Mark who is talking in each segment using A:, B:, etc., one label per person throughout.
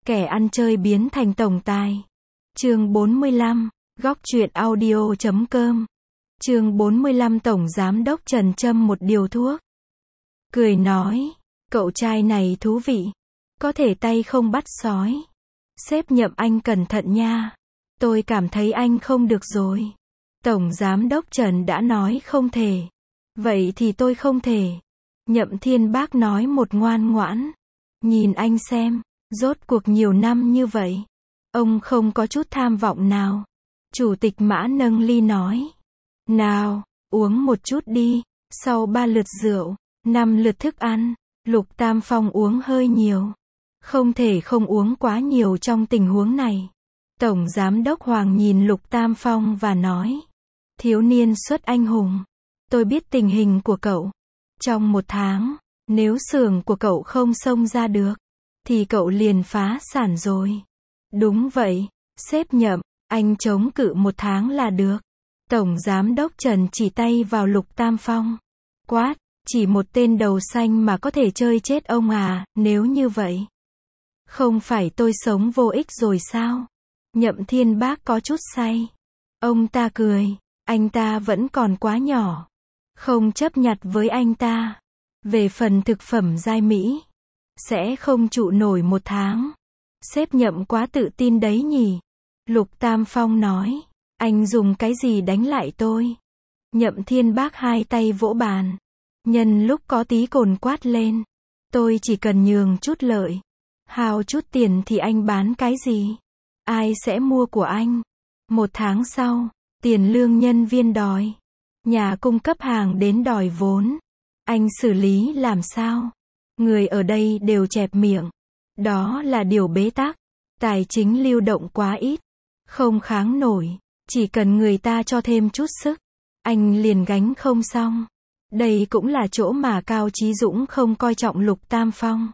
A: Kẻ ăn chơi biến thành tổng tài. Chương 45, góc truyện audio.com. Chương 45 Tổng Giám đốc Trần châm một điều thuốc. Cười nói, cậu trai này thú vị. Có thể tay không bắt sói. Sếp Nhậm anh cẩn thận nha. Tôi cảm thấy anh không được rồi. Tổng Giám đốc Trần đã nói không thể. Vậy thì tôi không thể. Nhậm Thiên Bác nói một ngoan ngoãn. Nhìn anh xem, rốt cuộc nhiều năm như vậy. Ông không có chút tham vọng nào. Chủ tịch Mã nâng ly nói. Nào, uống một chút đi. Sau 3 lượt rượu, 5 lượt thức ăn, Lục Tam Phong uống hơi nhiều. Không thể không uống quá nhiều trong tình huống này. Tổng Giám đốc Hoàng nhìn Lục Tam Phong và nói. Thiếu niên xuất anh hùng. Tôi biết tình hình của cậu. Trong 1 tháng, nếu xưởng của cậu không xông ra được, thì cậu liền phá sản rồi. Đúng vậy, sếp Nhậm, anh chống cự 1 tháng là được. Tổng Giám đốc Trần chỉ tay vào Lục Tam Phong. Quát, chỉ một tên đầu xanh mà có thể chơi chết ông à, nếu như vậy. Không phải tôi sống vô ích rồi sao? Nhậm Thiên Bác có chút say. Ông ta cười, anh ta vẫn còn quá nhỏ. Không chấp nhặt với anh ta. Về phần thực phẩm giai mỹ, sẽ không trụ nổi 1 tháng. Sếp Nhậm quá tự tin đấy nhỉ? Lục Tam Phong nói, anh dùng cái gì đánh lại tôi? Nhậm Thiên Bác hai tay vỗ bàn. Nhân lúc có tí cồn quát lên. Tôi chỉ cần nhường chút lợi. Hao chút tiền thì anh bán cái gì? Ai sẽ mua của anh? 1 tháng sau, tiền lương nhân viên đòi. Nhà cung cấp hàng đến đòi vốn. Anh xử lý làm sao? Người ở đây đều chẹp miệng. Đó là điều bế tắc. Tài chính lưu động quá ít. Không kháng nổi. Chỉ cần người ta cho thêm chút sức, anh liền gánh không xong. Đây cũng là chỗ mà Cao Chí Dũng không coi trọng Lục Tam Phong.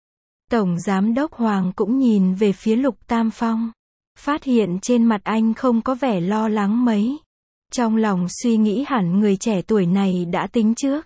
A: Tổng Giám đốc Hoàng cũng nhìn về phía Lục Tam Phong. Phát hiện trên mặt anh không có vẻ lo lắng mấy. Trong lòng suy nghĩ hẳn người trẻ tuổi này đã tính trước.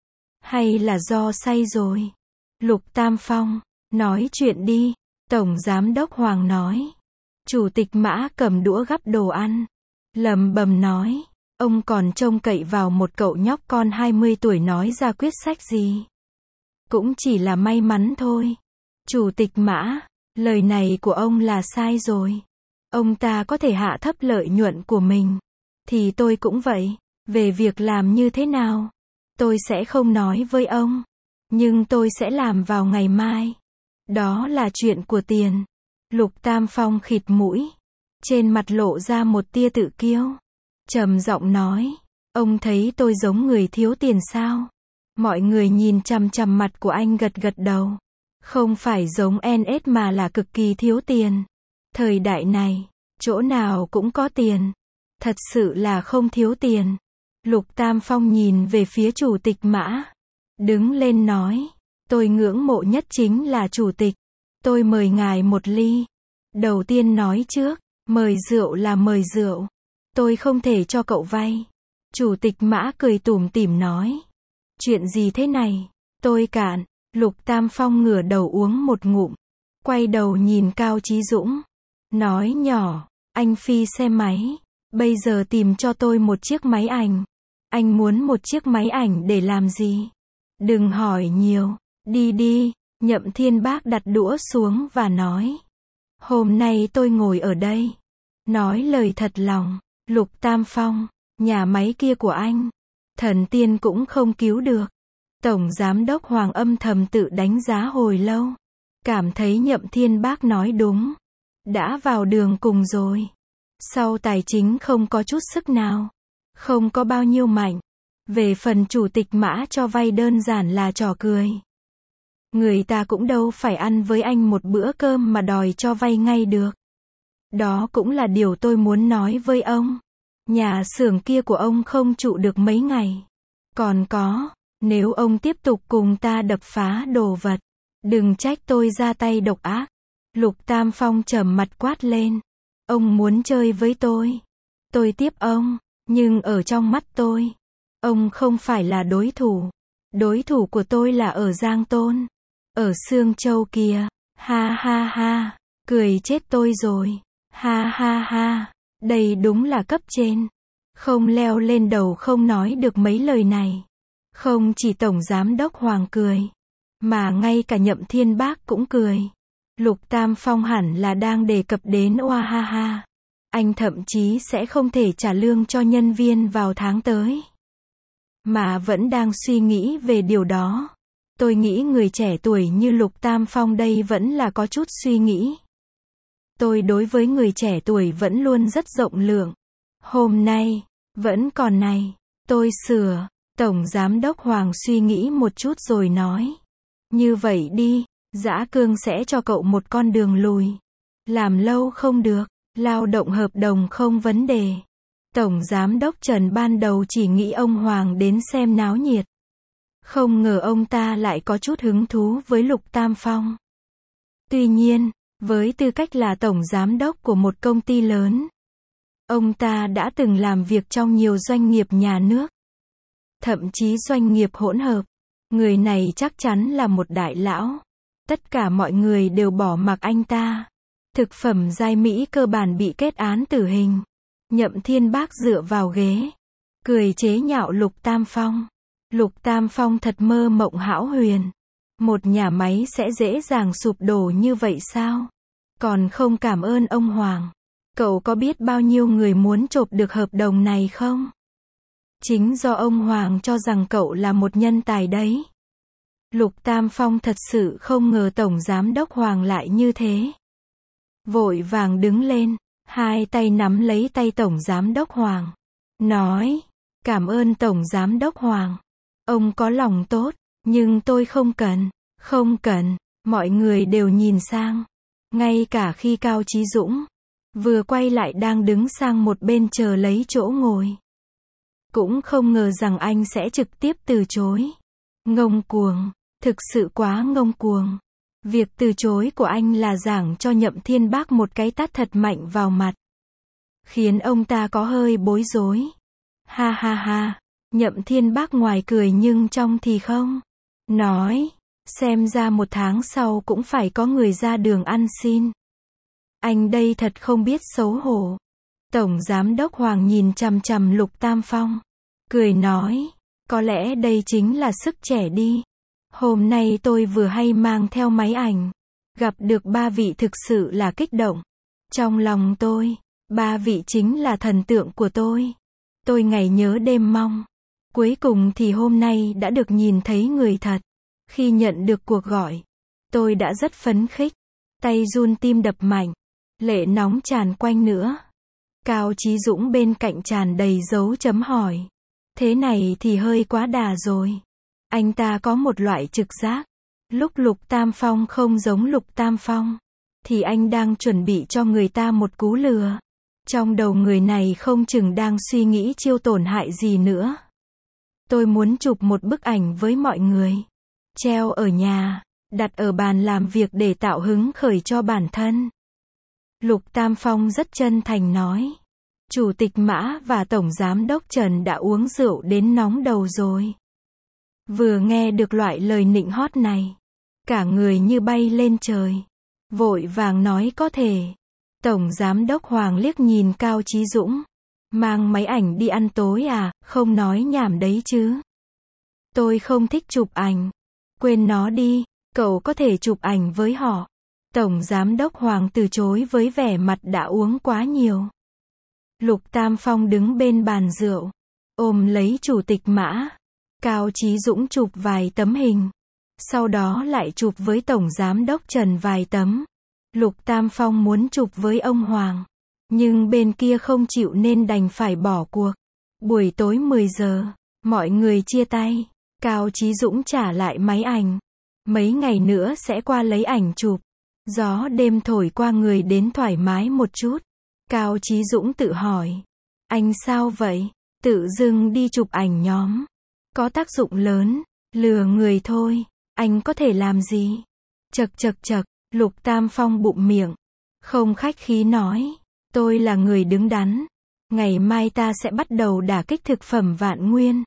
A: Hay là do say rồi? Lục Tam Phong, nói chuyện đi. Tổng Giám đốc Hoàng nói. Chủ tịch Mã cầm đũa gắp đồ ăn. Lẩm bẩm nói. Ông còn trông cậy vào một cậu nhóc con 20 tuổi nói ra quyết sách gì? Cũng chỉ là may mắn thôi. Chủ tịch Mã, lời này của ông là sai rồi. Ông ta có thể hạ thấp lợi nhuận của mình. Thì tôi cũng vậy. Về việc làm như thế nào? Tôi sẽ không nói với ông. Nhưng tôi sẽ làm vào ngày mai. Đó là chuyện của tiền. Lục Tam Phong khịt mũi. Trên mặt lộ ra một tia tự kiêu. Trầm giọng nói. Ông thấy tôi giống người thiếu tiền sao? Mọi người nhìn chằm chằm mặt của anh gật gật đầu. Không phải giống NS mà là cực kỳ thiếu tiền. Thời đại này, chỗ nào cũng có tiền. Thật sự là không thiếu tiền. Lục Tam Phong nhìn về phía chủ tịch Mã. Đứng lên nói. Tôi ngưỡng mộ nhất chính là chủ tịch. Tôi mời ngài một ly. Đầu tiên nói trước, mời rượu là mời rượu. Tôi không thể cho cậu vay. Chủ tịch Mã cười tủm tỉm nói. Chuyện gì thế này? Tôi cạn. Lục Tam Phong ngửa đầu uống một ngụm. Quay đầu nhìn Cao Chí Dũng. Nói nhỏ, anh phi xe máy. Bây giờ tìm cho tôi một chiếc máy ảnh. Anh muốn một chiếc máy ảnh để làm gì? Đừng hỏi nhiều. Đi đi. Nhậm Thiên Bác đặt đũa xuống và nói. Hôm nay tôi ngồi ở đây. Nói lời thật lòng. Lục Tam Phong, nhà máy kia của anh. Thần tiên cũng không cứu được. Tổng Giám đốc Hoàng âm thầm tự đánh giá hồi lâu. Cảm thấy Nhậm Thiên Bác nói đúng. Đã vào đường cùng rồi. Sau tài chính không có chút sức nào. Không có bao nhiêu mạnh. Về phần chủ tịch Mã cho vay đơn giản là trò cười. Người ta cũng đâu phải ăn với anh một bữa cơm mà đòi cho vay ngay được. Đó cũng là điều tôi muốn nói với ông. Nhà xưởng kia của ông không trụ được mấy ngày. Còn có, nếu ông tiếp tục cùng ta đập phá đồ vật, đừng trách tôi ra tay độc ác. Lục Tam Phong trầm mặt quát lên. Ông muốn chơi với tôi tiếp ông, nhưng ở trong mắt tôi, ông không phải là đối thủ. Đối thủ của tôi là ở Giang Tôn, ở Sương Châu kia. Ha ha ha. Cười chết tôi rồi. Ha ha ha. Đây đúng là cấp trên. Không leo lên đầu không nói được mấy lời này. Không chỉ Tổng Giám đốc Hoàng cười, mà ngay cả Nhậm Thiên Bác cũng cười. Lục Tam Phong hẳn là đang đề cập đến oa ha ha. Anh thậm chí sẽ không thể trả lương cho nhân viên vào tháng tới. Mà vẫn đang suy nghĩ về điều đó. Tôi nghĩ người trẻ tuổi như Lục Tam Phong đây vẫn là có chút suy nghĩ. Tôi đối với người trẻ tuổi vẫn luôn rất rộng lượng. Hôm nay, vẫn còn này, tôi sửa. Tổng Giám đốc Hoàng suy nghĩ một chút rồi nói. Như vậy đi, Dã Cương sẽ cho cậu một con đường lùi. Làm lâu không được, lao động hợp đồng không vấn đề. Tổng Giám đốc Trần ban đầu chỉ nghĩ ông Hoàng đến xem náo nhiệt. Không ngờ ông ta lại có chút hứng thú với Lục Tam Phong. Tuy nhiên, với tư cách là Tổng Giám đốc của một công ty lớn, ông ta đã từng làm việc trong nhiều doanh nghiệp nhà nước. Thậm chí doanh nghiệp hỗn hợp. Người này chắc chắn là một đại lão. Tất cả mọi người đều bỏ mặc anh ta. Thực phẩm giai Mỹ cơ bản bị kết án tử hình. Nhậm Thiên Bác dựa vào ghế, cười chế nhạo Lục Tam Phong. Lục Tam Phong thật mơ mộng hão huyền. Một nhà máy sẽ dễ dàng sụp đổ như vậy sao? Còn không cảm ơn ông Hoàng. Cậu có biết bao nhiêu người muốn chộp được hợp đồng này không? Chính do ông Hoàng cho rằng cậu là một nhân tài đấy. Lục Tam Phong thật sự không ngờ Tổng Giám đốc Hoàng lại như thế. Vội vàng đứng lên, hai tay nắm lấy tay Tổng Giám đốc Hoàng. Nói, cảm ơn Tổng Giám đốc Hoàng. Ông có lòng tốt, nhưng tôi không cần. Không cần, mọi người đều nhìn sang. Ngay cả khi Cao Chí Dũng vừa quay lại đang đứng sang một bên chờ lấy chỗ ngồi. Cũng không ngờ rằng anh sẽ trực tiếp từ chối. Ngông cuồng, thực sự quá ngông cuồng. Việc từ chối của anh là giảng cho Nhậm Thiên Bác một cái tát thật mạnh vào mặt. Khiến ông ta có hơi bối rối. Ha ha ha, Nhậm Thiên Bác ngoài cười nhưng trong thì không. Nói, xem ra một tháng sau cũng phải có người ra đường ăn xin. Anh đây thật không biết xấu hổ. Tổng Giám đốc Hoàng nhìn chằm chằm Lục Tam Phong. Cười nói, có lẽ đây chính là sức trẻ đi. Hôm nay tôi vừa hay mang theo máy ảnh. Gặp được ba vị thực sự là kích động. Trong lòng tôi, ba vị chính là thần tượng của tôi. Tôi ngày nhớ đêm mong. Cuối cùng thì hôm nay đã được nhìn thấy người thật. Khi nhận được cuộc gọi, tôi đã rất phấn khích. Tay run tim đập mạnh. Lệ nóng tràn quanh nữa. Cao Chí Dũng bên cạnh tràn đầy dấu chấm hỏi. Thế này thì hơi quá đà rồi. Anh ta có một loại trực giác. Lúc Lục Tam Phong không giống Lục Tam Phong, thì anh đang chuẩn bị cho người ta một cú lừa. Trong đầu người này không chừng đang suy nghĩ chiêu tổn hại gì nữa. Tôi muốn chụp một bức ảnh với mọi người. Treo ở nhà, đặt ở bàn làm việc để tạo hứng khởi cho bản thân. Lục Tam Phong rất chân thành nói. Chủ tịch Mã và Tổng Giám đốc Trần đã uống rượu đến nóng đầu rồi. Vừa nghe được loại lời nịnh hót này, cả người như bay lên trời. Vội vàng nói có thể. Tổng Giám đốc Hoàng liếc nhìn Cao Chí Dũng. Mang máy ảnh đi ăn tối à, không nói nhảm đấy chứ. Tôi không thích chụp ảnh. Quên nó đi, cậu có thể chụp ảnh với họ. Tổng Giám đốc Hoàng từ chối với vẻ mặt đã uống quá nhiều. Lục Tam Phong đứng bên bàn rượu, ôm lấy Chủ tịch Mã. Cao Chí Dũng chụp vài tấm hình. Sau đó lại chụp với Tổng Giám đốc Trần vài tấm. Lục Tam Phong muốn chụp với ông Hoàng. Nhưng bên kia không chịu nên đành phải bỏ cuộc. Buổi tối 10 giờ, mọi người chia tay. Cao Chí Dũng trả lại máy ảnh. Mấy ngày nữa sẽ qua lấy ảnh chụp. Gió đêm thổi qua người đến thoải mái một chút. Cao Chí Dũng tự hỏi. Anh sao vậy? Tự dưng đi chụp ảnh nhóm. Có tác dụng lớn. Lừa người thôi. Anh có thể làm gì? Chậc chậc chậc. Lục Tam Phong bụm miệng. Không khách khí nói. Tôi là người đứng đắn. Ngày mai ta sẽ bắt đầu đả kích thực phẩm Vạn Nguyên.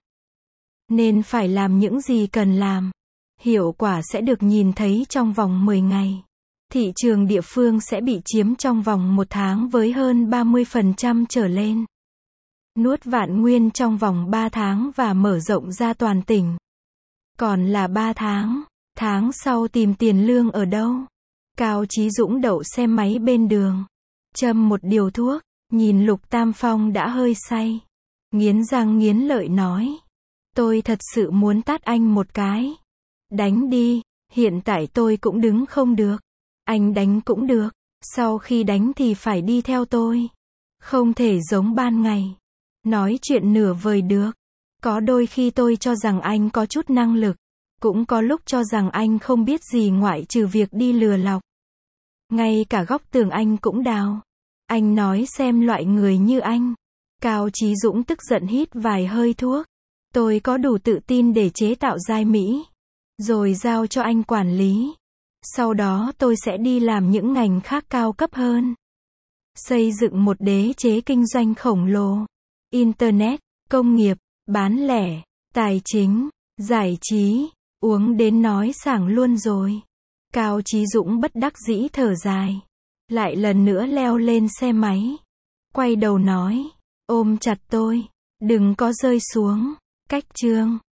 A: Nên phải làm những gì cần làm. Hiệu quả sẽ được nhìn thấy trong vòng 10 ngày. Thị trường địa phương sẽ bị chiếm trong vòng 1 tháng với hơn 30% trở lên. Nuốt Vạn Nguyên trong vòng 3 tháng và mở rộng ra toàn tỉnh. Còn là 3 tháng sau tìm tiền lương ở đâu? Cao Chí Dũng đậu xe máy bên đường. Châm một điều thuốc, nhìn Lục Tam Phong đã hơi say. Nghiến răng nghiến lợi nói. Tôi thật sự muốn tát anh một cái. Đánh đi, hiện tại tôi cũng đứng không được. Anh đánh cũng được, sau khi đánh thì phải đi theo tôi. Không thể giống ban ngày. Nói chuyện nửa vời được. Có đôi khi tôi cho rằng anh có chút năng lực. Cũng có lúc cho rằng anh không biết gì ngoại trừ việc đi lừa lọc. Ngay cả góc tường anh cũng đào. Anh nói xem loại người như anh. Cao Chí Dũng tức giận hít vài hơi thuốc. Tôi có đủ tự tin để chế tạo giai mỹ. Rồi giao cho anh quản lý. Sau đó tôi sẽ đi làm những ngành khác cao cấp hơn. Xây dựng một đế chế kinh doanh khổng lồ. Internet, công nghiệp, bán lẻ, tài chính, giải trí, uống đến nói sảng luôn rồi. Cao Chí Dũng bất đắc dĩ thở dài. Lại lần nữa leo lên xe máy. Quay đầu nói. Ôm chặt tôi. Đừng có rơi xuống. Cách chương.